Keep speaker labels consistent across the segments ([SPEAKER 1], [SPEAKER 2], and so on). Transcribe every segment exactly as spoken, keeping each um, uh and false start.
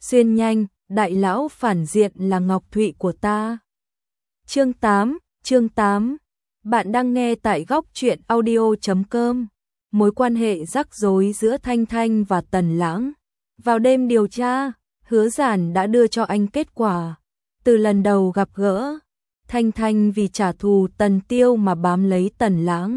[SPEAKER 1] xuyên nhanh, đại lão phản diện là Ngọc Thụy của ta. Chương tám, chương tám. Bạn đang nghe tại góc truyện audio chấm com. Mối quan hệ rắc rối giữa Thanh Thanh và Tần Lãng. Vào đêm điều tra, Hứa Giản đã đưa cho anh kết quả. Từ lần đầu gặp gỡ, Thanh Thanh vì trả thù Tần Tiêu mà bám lấy Tần Lãng.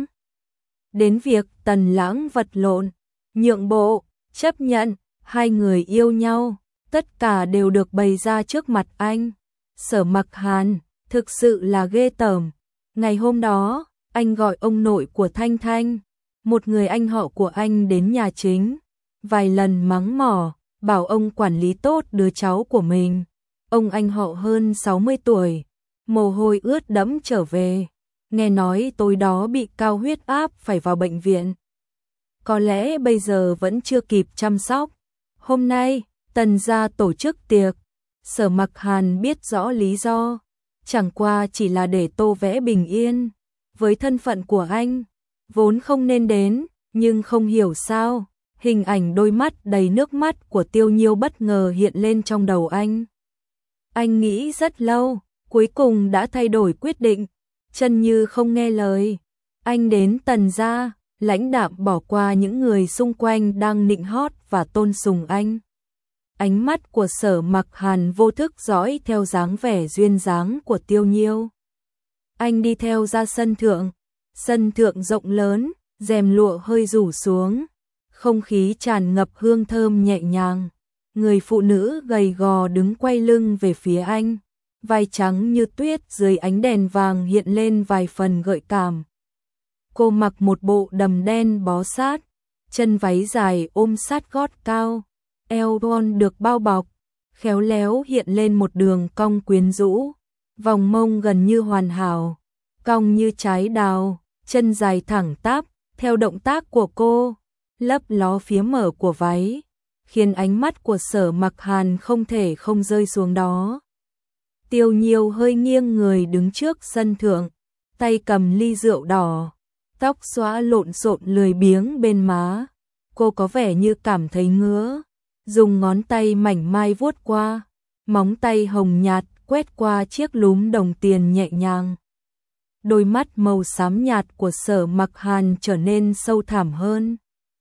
[SPEAKER 1] Đến việc Tần Lãng vật lộn, nhượng bộ, chấp nhận, hai người yêu nhau, tất cả đều được bày ra trước mặt anh. Sở Mặc Hàn, thực sự là ghê tởm. Ngày hôm đó, anh gọi ông nội của Thanh Thanh, một người anh họ của anh đến nhà chính, vài lần mắng mỏ, bảo ông quản lý tốt đứa cháu của mình. Ông anh họ hơn sáu mươi tuổi, mồ hôi ướt đẫm trở về, nghe nói tối đó bị cao huyết áp phải vào bệnh viện. Có lẽ bây giờ vẫn chưa kịp chăm sóc. Hôm nay, Tần gia tổ chức tiệc, Sở Mặc Hàn biết rõ lý do, chẳng qua chỉ là để tô vẽ bình yên. Với thân phận của anh, vốn không nên đến, nhưng không hiểu sao, hình ảnh đôi mắt đầy nước mắt của Tiêu Nhiêu bất ngờ hiện lên trong đầu anh. Anh nghĩ rất lâu, cuối cùng đã thay đổi quyết định, chân như không nghe lời. Anh đến Tần gia, lãnh đạm bỏ qua những người xung quanh đang nịnh hót và tôn sùng anh. Ánh mắt của Sở Mặc Hàn vô thức dõi theo dáng vẻ duyên dáng của Tiêu Nhiêu. Anh đi theo ra sân thượng, sân thượng rộng lớn, rèm lụa hơi rủ xuống, không khí tràn ngập hương thơm nhẹ nhàng. Người phụ nữ gầy gò đứng quay lưng về phía anh, vai trắng như tuyết dưới ánh đèn vàng hiện lên vài phần gợi cảm. Cô mặc một bộ đầm đen bó sát, chân váy dài ôm sát gót cao, eo thon được bao bọc, khéo léo hiện lên một đường cong quyến rũ, vòng mông gần như hoàn hảo, cong như trái đào, chân dài thẳng tắp, theo động tác của cô, lấp ló phía mở của váy, khiến ánh mắt của Sở Mặc Hàn không thể không rơi xuống đó. Tiêu Nhiêu hơi nghiêng người đứng trước sân thượng, tay cầm ly rượu đỏ, tóc xõa lộn xộn lười biếng bên má. Cô có vẻ như cảm thấy ngứa, dùng ngón tay mảnh mai vuốt qua, móng tay hồng nhạt quét qua chiếc lúm đồng tiền nhẹ nhàng. Đôi mắt màu xám nhạt của Sở Mặc Hàn trở nên sâu thẳm hơn.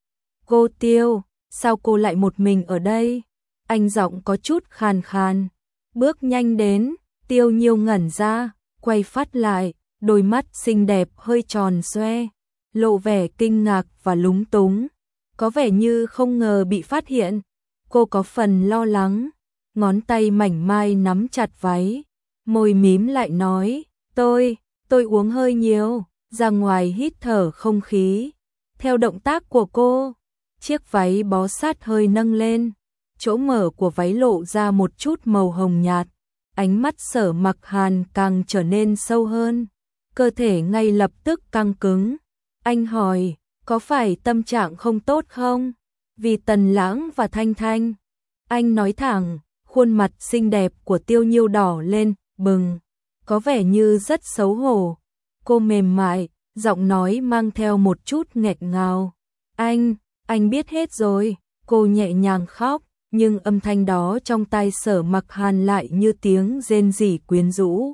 [SPEAKER 1] Cô Tiêu, sao cô lại một mình ở đây? Anh giọng có chút khàn khàn, bước nhanh đến. Tiêu Nhiêu ngẩn ra, quay phát lại, đôi mắt xinh đẹp hơi tròn xoe, lộ vẻ kinh ngạc và lúng túng, có vẻ như không ngờ bị phát hiện. Cô có phần lo lắng, ngón tay mảnh mai nắm chặt váy, môi mím lại nói, tôi, tôi uống hơi nhiều, ra ngoài hít thở không khí. Theo động tác của cô, chiếc váy bó sát hơi nâng lên, chỗ mở của váy lộ ra một chút màu hồng nhạt. Ánh mắt Sở Mặc Hàn càng trở nên sâu hơn, cơ thể ngay lập tức căng cứng. Anh hỏi, có phải tâm trạng không tốt không? Vì Tần Lãng và Thanh Thanh. Anh nói thẳng, khuôn mặt xinh đẹp của Tiêu Nhiêu đỏ lên, bừng, có vẻ như rất xấu hổ. Cô mềm mại, giọng nói mang theo một chút nghẹn ngào. Anh, anh biết hết rồi. Cô nhẹ nhàng khóc, nhưng âm thanh đó trong tai Sở Mặc Hàn lại như tiếng rên rỉ quyến rũ,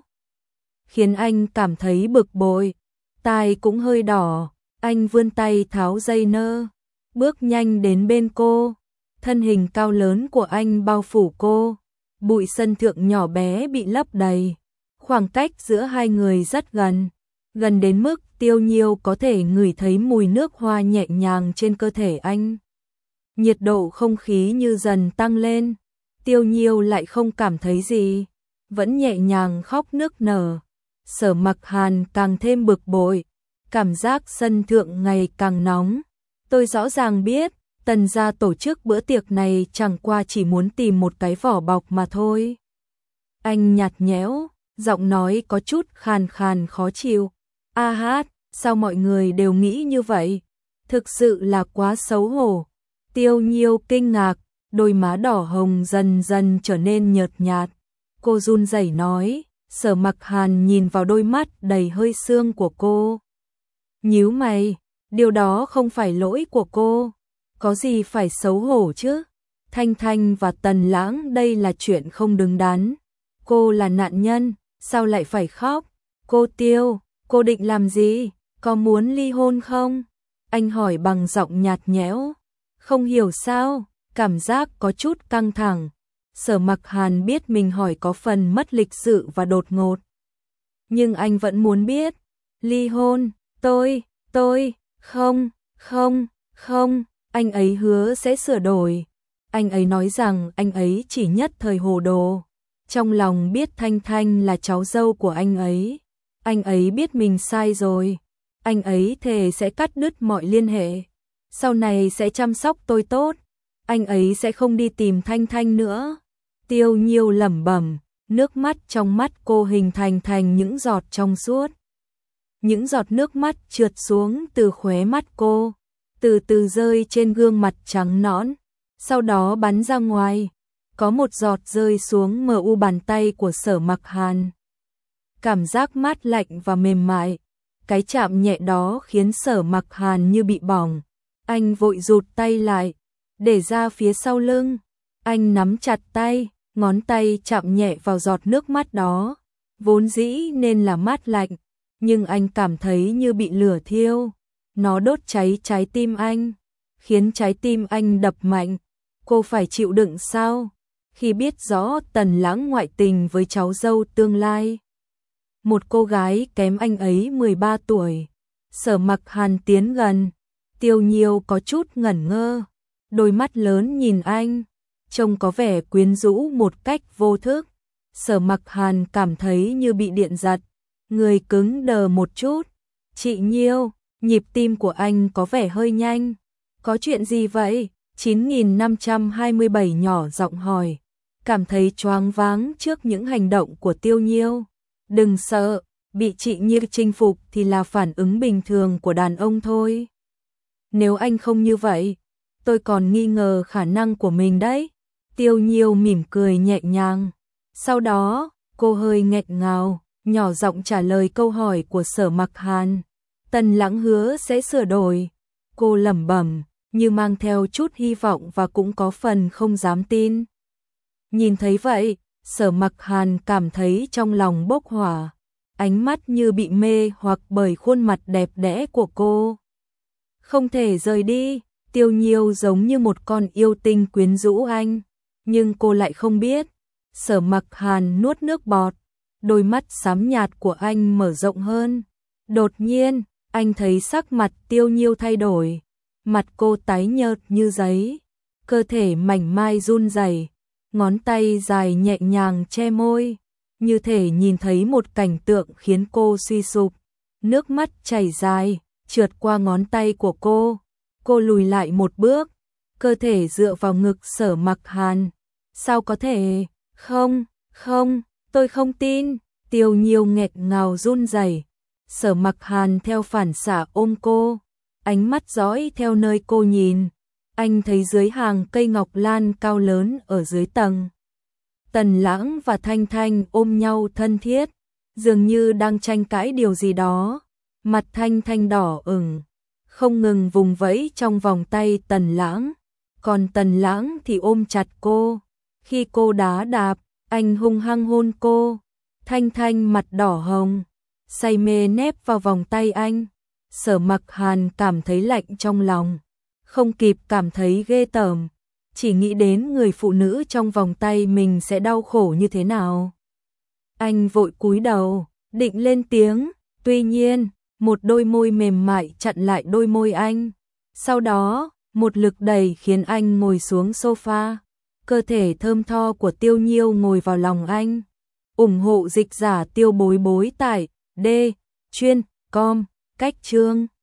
[SPEAKER 1] khiến anh cảm thấy bực bội, tai cũng hơi đỏ. Anh vươn tay tháo dây nơ, bước nhanh đến bên cô, thân hình cao lớn của anh bao phủ cô, bụi sân thượng nhỏ bé bị lấp đầy, khoảng cách giữa hai người rất gần, gần đến mức Tiêu Nhiêu có thể ngửi thấy mùi nước hoa nhẹ nhàng trên cơ thể anh. Nhiệt độ không khí như dần tăng lên, Tiêu Nhiêu lại không cảm thấy gì, vẫn nhẹ nhàng khóc nức nở. Sở Mặc Hàn càng thêm bực bội, cảm giác sân thượng ngày càng nóng. Tôi rõ ràng biết, Tần gia tổ chức bữa tiệc này chẳng qua chỉ muốn tìm một cái vỏ bọc mà thôi. Anh nhạt nhẽo, giọng nói có chút khàn khàn khó chịu. A hát, sao mọi người đều nghĩ như vậy? Thực sự là quá xấu hổ. Tiêu Nhiêu kinh ngạc, đôi má đỏ hồng dần dần trở nên nhợt nhạt. Cô run rẩy nói, Sở Mặc Hàn nhìn vào đôi mắt đầy hơi sương của cô. Nhíu mày, điều đó không phải lỗi của cô, có gì phải xấu hổ chứ? Thanh Thanh và Tần Lãng đây là chuyện không đứng đắn. Cô là nạn nhân, sao lại phải khóc? Cô Tiêu, cô định làm gì? Có muốn ly hôn không? Anh hỏi bằng giọng nhạt nhẽo. Không hiểu sao, cảm giác có chút căng thẳng. Sở Mặc Hàn biết mình hỏi có phần mất lịch sự và đột ngột. Nhưng anh vẫn muốn biết. Ly hôn, tôi, tôi, không, không, không, anh ấy hứa sẽ sửa đổi. Anh ấy nói rằng anh ấy chỉ nhất thời hồ đồ. Trong lòng biết Thanh Thanh là cháu dâu của anh ấy. Anh ấy biết mình sai rồi. Anh ấy thề sẽ cắt đứt mọi liên hệ. Sau này sẽ chăm sóc tôi tốt. Anh ấy sẽ không đi tìm Thanh Thanh nữa. Tiêu Nhiêu lẩm bẩm, nước mắt trong mắt cô hình thành thành những giọt trong suốt. Những giọt nước mắt trượt xuống từ khóe mắt cô, từ từ rơi trên gương mặt trắng nõn, sau đó bắn ra ngoài. Có một giọt rơi xuống mờ u bàn tay của Sở Mặc Hàn. Cảm giác mát lạnh và mềm mại. Cái chạm nhẹ đó khiến Sở Mặc Hàn như bị bỏng. Anh vội rụt tay lại, để ra phía sau lưng. Anh nắm chặt tay, ngón tay chạm nhẹ vào giọt nước mắt đó. Vốn dĩ nên là mát lạnh, nhưng anh cảm thấy như bị lửa thiêu. Nó đốt cháy trái tim anh, khiến trái tim anh đập mạnh. Cô phải chịu đựng sao? Khi biết rõ Tần Lãng ngoại tình với cháu dâu tương lai, một cô gái kém anh ấy mười ba tuổi. Sở Mặc Hàn tiến gần. Tiêu Nhiêu có chút ngẩn ngơ, đôi mắt lớn nhìn anh, trông có vẻ quyến rũ một cách vô thức. Sở Mặc Hàn cảm thấy như bị điện giật, người cứng đờ một chút. Chị Nhiêu, nhịp tim của anh có vẻ hơi nhanh. Có chuyện gì vậy? chín nghìn năm trăm hai mươi bảy nhỏ giọng hỏi, cảm thấy choáng váng trước những hành động của Tiêu Nhiêu. Đừng sợ, bị chị Nhiêu chinh phục thì là phản ứng bình thường của đàn ông thôi. Nếu anh không như vậy, tôi còn nghi ngờ khả năng của mình đấy. Tiêu Nhiêu mỉm cười nhẹ nhàng. Sau đó, cô hơi nghẹn ngào, nhỏ giọng trả lời câu hỏi của Sở Mặc Hàn. Tần Lãng hứa sẽ sửa đổi. Cô lẩm bẩm, như mang theo chút hy vọng và cũng có phần không dám tin. Nhìn thấy vậy, Sở Mặc Hàn cảm thấy trong lòng bốc hỏa, ánh mắt như bị mê hoặc bởi khuôn mặt đẹp đẽ của cô. Không thể rời đi. Tiêu Nhiêu giống như một con yêu tinh quyến rũ anh, nhưng cô lại không biết. Sở Mặc Hàn nuốt nước bọt, đôi mắt xám nhạt của anh mở rộng hơn. Đột nhiên, anh thấy sắc mặt Tiêu Nhiêu thay đổi, mặt cô tái nhợt như giấy, cơ thể mảnh mai run rẩy, ngón tay dài nhẹ nhàng che môi, như thể nhìn thấy một cảnh tượng khiến cô suy sụp. Nước mắt chảy dài, trượt qua ngón tay của cô. Cô lùi lại một bước, cơ thể dựa vào ngực Sở Mặc Hàn. Sao có thể? Không, không, tôi không tin. Tiêu Nhiêu nghẹn ngào run rẩy. Sở Mặc Hàn theo phản xạ ôm cô, ánh mắt dõi theo nơi cô nhìn. Anh thấy dưới hàng cây ngọc lan cao lớn ở dưới tầng, Tần Lãng và Thanh Thanh ôm nhau thân thiết, dường như đang tranh cãi điều gì đó. Mặt Thanh Thanh đỏ ửng, không ngừng vùng vẫy trong vòng tay Tần Lãng, còn Tần Lãng thì ôm chặt cô. Khi cô đá đạp, anh hung hăng hôn cô. Thanh Thanh mặt đỏ hồng, say mê nép vào vòng tay anh. Sở Mặc Hàn cảm thấy lạnh trong lòng, không kịp cảm thấy ghê tởm, chỉ nghĩ đến người phụ nữ trong vòng tay mình sẽ đau khổ như thế nào. Anh vội cúi đầu, định lên tiếng, tuy nhiên, một đôi môi mềm mại chặn lại đôi môi anh. Sau đó, một lực đẩy khiến anh ngồi xuống sofa. Cơ thể thơm tho của Tiêu Nhiêu ngồi vào lòng anh. Ủng hộ dịch giả Tiêu Bối Bối tại D chuyên com cách chương.